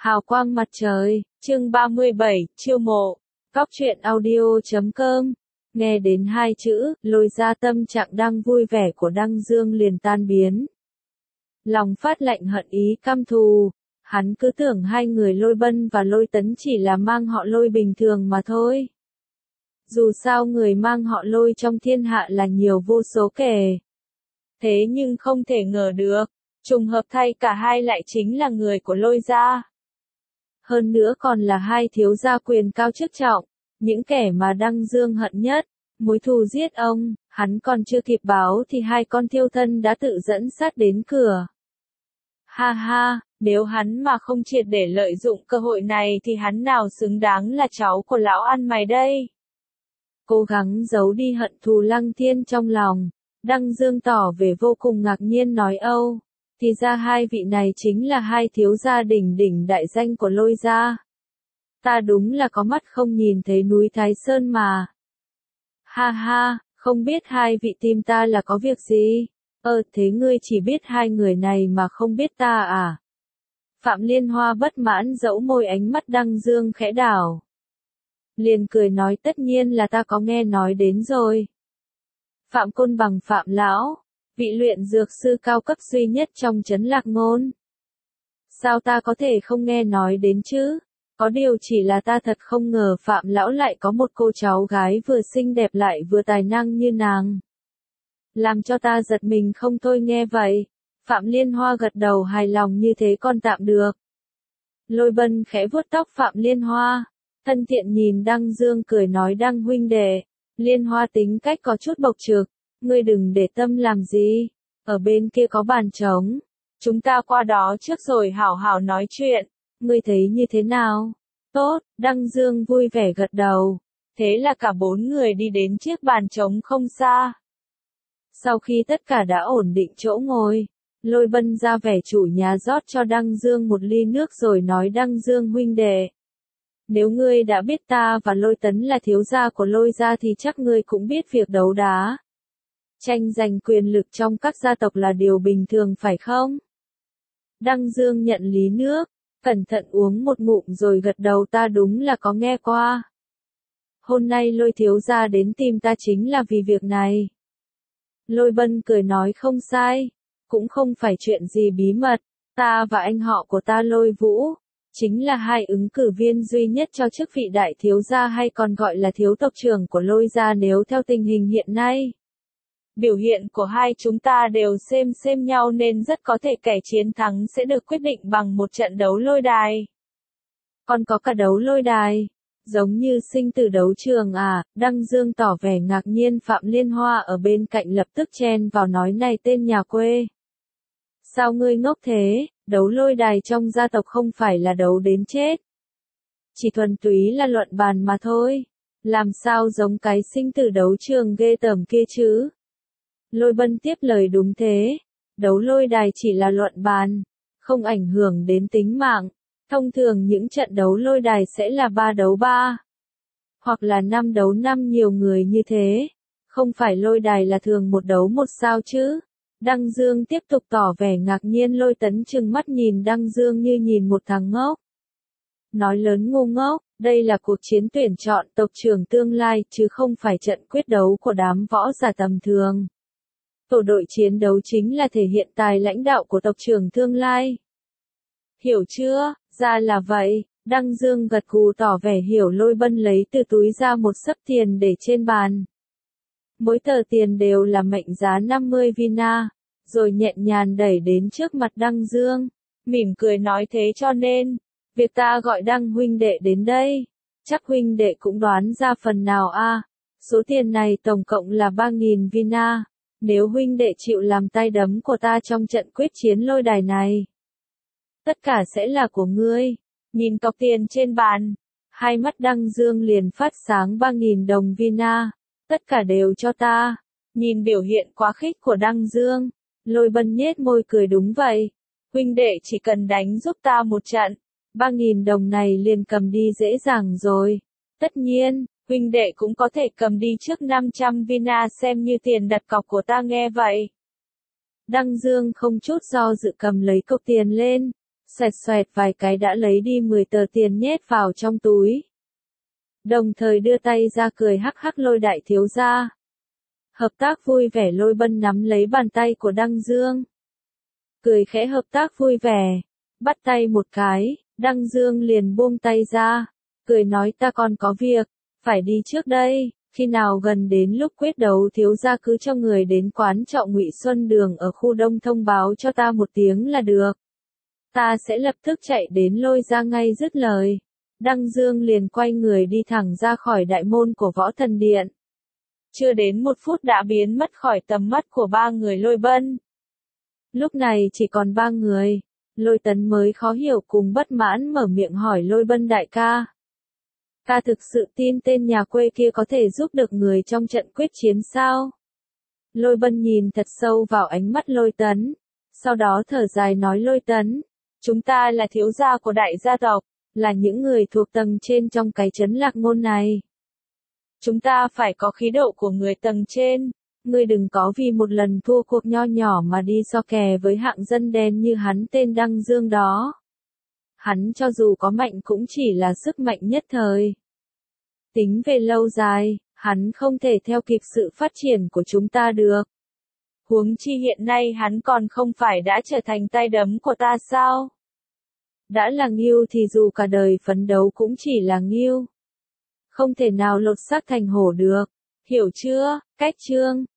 Hào quang mặt trời, chương 37, chiêu mộ. Góc truyện audio.com. Nghe đến hai chữ, Lôi Ra tâm trạng đang vui vẻ của Đăng Dương liền tan biến. Lòng phát lạnh hận ý căm thù, hắn cứ tưởng hai người Lôi Bân và Lôi Tấn chỉ là mang họ Lôi bình thường mà thôi. Dù sao người mang họ Lôi trong thiên hạ là nhiều vô số kể. Thế nhưng không thể ngờ được, trùng hợp thay cả hai lại chính là người của Lôi Gia. Hơn nữa còn là hai thiếu gia quyền cao chức trọng, những kẻ mà Đăng Dương hận nhất, mối thù giết ông, hắn còn chưa kịp báo thì hai con thiêu thân đã tự dẫn sát đến cửa. Ha ha, nếu hắn mà không triệt để lợi dụng cơ hội này thì hắn nào xứng đáng là cháu của lão ăn mày đây. Cố gắng giấu đi hận thù Lăng Thiên trong lòng, Đăng Dương tỏ vẻ vô cùng ngạc nhiên nói âu. Thì ra hai vị này chính là hai thiếu gia đỉnh đỉnh đại danh của Lôi Gia. Ta đúng là có mắt không nhìn thấy núi Thái Sơn mà. Ha ha, không biết hai vị tìm ta là có việc gì? Thế ngươi chỉ biết hai người này mà không biết ta à? Phạm Liên Hoa bất mãn dẫu môi ánh mắt Đăng Dương khẽ đảo. Liền cười nói tất nhiên là ta có nghe nói đến rồi. Phạm Côn Bằng Phạm Lão, vị luyện dược sư cao cấp duy nhất trong trấn Lạc Ngôn. Sao ta có thể không nghe nói đến chứ? Có điều chỉ là ta thật không ngờ Phạm Lão lại có một cô cháu gái vừa xinh đẹp lại vừa tài năng như nàng. Làm cho ta giật mình không thôi nghe vậy. Phạm Liên Hoa gật đầu hài lòng như thế còn tạm được. Lôi Bân khẽ vuốt tóc Phạm Liên Hoa, thân thiện nhìn Đăng Dương cười nói Đăng huynh đệ, Liên Hoa tính cách có chút bộc trực. Ngươi đừng để tâm làm gì, ở bên kia có bàn trống, chúng ta qua đó trước rồi hảo hảo nói chuyện, ngươi thấy như thế nào? Tốt, Đăng Dương vui vẻ gật đầu, thế là cả bốn người đi đến chiếc bàn trống không xa. Sau khi tất cả đã ổn định chỗ ngồi, Lôi Bân ra vẻ chủ nhà rót cho Đăng Dương một ly nước rồi nói Đăng Dương huynh đệ. Nếu ngươi đã biết ta và Lôi Tấn là thiếu gia của Lôi Gia thì chắc ngươi cũng biết việc đấu đá. Tranh giành quyền lực trong các gia tộc là điều bình thường phải không? Đăng Dương nhận ly nước, cẩn thận uống một ngụm rồi gật đầu ta đúng là có nghe qua. Hôm nay Lôi thiếu gia đến tìm ta chính là vì việc này. Lôi Bân cười nói không sai, cũng không phải chuyện gì bí mật, ta và anh họ của ta Lôi Vũ, chính là hai ứng cử viên duy nhất cho chức vị đại thiếu gia hay còn gọi là thiếu tộc trưởng của Lôi Gia nếu theo tình hình hiện nay. Biểu hiện của hai chúng ta đều xem nhau nên rất có thể kẻ chiến thắng sẽ được quyết định bằng một trận đấu lôi đài. Còn có cả đấu lôi đài, giống như sinh tử đấu trường à? Đăng Dương tỏ vẻ ngạc nhiên. Phạm Liên Hoa ở bên cạnh lập tức chen vào nói này tên nhà quê. Sao ngươi ngốc thế, đấu lôi đài trong gia tộc không phải là đấu đến chết. Chỉ thuần túy là luận bàn mà thôi, làm sao giống cái sinh tử đấu trường ghê tởm kia chứ? Lôi Bân tiếp lời đúng thế, đấu lôi đài chỉ là luận bàn, không ảnh hưởng đến tính mạng. Thông thường những trận đấu lôi đài sẽ là 3 đấu 3, hoặc là 5 đấu 5 nhiều người như thế. Không phải lôi đài là thường 1 đấu 1 sao chứ? Đăng Dương tiếp tục tỏ vẻ ngạc nhiên. Lôi Tấn trừng mắt nhìn Đăng Dương như nhìn một thằng ngốc. Nói lớn ngu ngốc, đây là cuộc chiến tuyển chọn tộc trưởng tương lai chứ không phải trận quyết đấu của đám võ giả tầm thường. Tổ đội chiến đấu chính là thể hiện tài lãnh đạo của tộc trưởng tương lai. Hiểu chưa? Ra là vậy. Đăng Dương gật gù tỏ vẻ hiểu. Lôi Bân lấy từ túi ra một xấp tiền để trên bàn. Mỗi tờ tiền đều là mệnh giá 50 vina, rồi nhẹ nhàng đẩy đến trước mặt Đăng Dương, mỉm cười nói thế cho nên, việc ta gọi Đăng huynh đệ đến đây, chắc huynh đệ cũng đoán ra phần nào a. Số tiền này tổng cộng là 3.000 vina. Nếu huynh đệ chịu làm tay đấm của ta trong trận quyết chiến lôi đài này, tất cả sẽ là của ngươi. Nhìn cọc tiền trên bàn, hai mắt Đăng Dương liền phát sáng. 3.000 đồng vina, tất cả đều cho ta. Nhìn biểu hiện quá khích của Đăng Dương, Lôi Bân nhếch môi cười đúng vậy. Huynh đệ chỉ cần đánh giúp ta một trận, 3.000 đồng này liền cầm đi dễ dàng rồi. Tất nhiên, huynh đệ cũng có thể cầm đi trước 500 vina xem như tiền đặt cọc của ta nghe vậy. Đăng Dương không chút do dự cầm lấy cọc tiền lên, xoẹt xoẹt vài cái đã lấy đi 10 tờ tiền nhét vào trong túi. Đồng thời đưa tay ra cười hắc hắc Lôi đại thiếu gia. Hợp tác vui vẻ Lôi Bân nắm lấy bàn tay của Đăng Dương. Cười khẽ hợp tác vui vẻ, bắt tay một cái, Đăng Dương liền buông tay ra, cười nói ta còn có việc, phải đi trước đây, khi nào gần đến lúc quyết đấu thiếu gia cứ cho người đến quán trọ Ngụy Xuân Đường ở khu Đông thông báo cho ta một tiếng là được. Ta sẽ lập tức chạy đến Lôi gia ngay dứt lời. Đăng Dương liền quay người đi thẳng ra khỏi đại môn của Võ Thần Điện. Chưa đến 1 phút đã biến mất khỏi tầm mắt của 3 người Lôi Bân. Lúc này chỉ còn 3 người, Lôi Tấn mới khó hiểu cùng bất mãn mở miệng hỏi Lôi Bân đại ca. Ta thực sự tin tên nhà quê kia có thể giúp được người trong trận quyết chiến sao? Lôi Bân nhìn thật sâu vào ánh mắt Lôi Tấn, sau đó thở dài nói Lôi Tấn, chúng ta là thiếu gia của đại gia tộc, là những người thuộc tầng trên trong cái trấn Lạc Ngôn này. Chúng ta phải có khí độ của người tầng trên, ngươi đừng có vì một lần thua cuộc nho nhỏ mà đi so kè với hạng dân đen như hắn tên Đăng Dương đó. Hắn cho dù có mạnh cũng chỉ là sức mạnh nhất thời. Tính về lâu dài, hắn không thể theo kịp sự phát triển của chúng ta được. Huống chi hiện nay hắn còn không phải đã trở thành tay đấm của ta sao? Đã là ngưu thì dù cả đời phấn đấu cũng chỉ là ngưu. Không thể nào lột xác thành hổ được. Hiểu chưa, Cách Trương?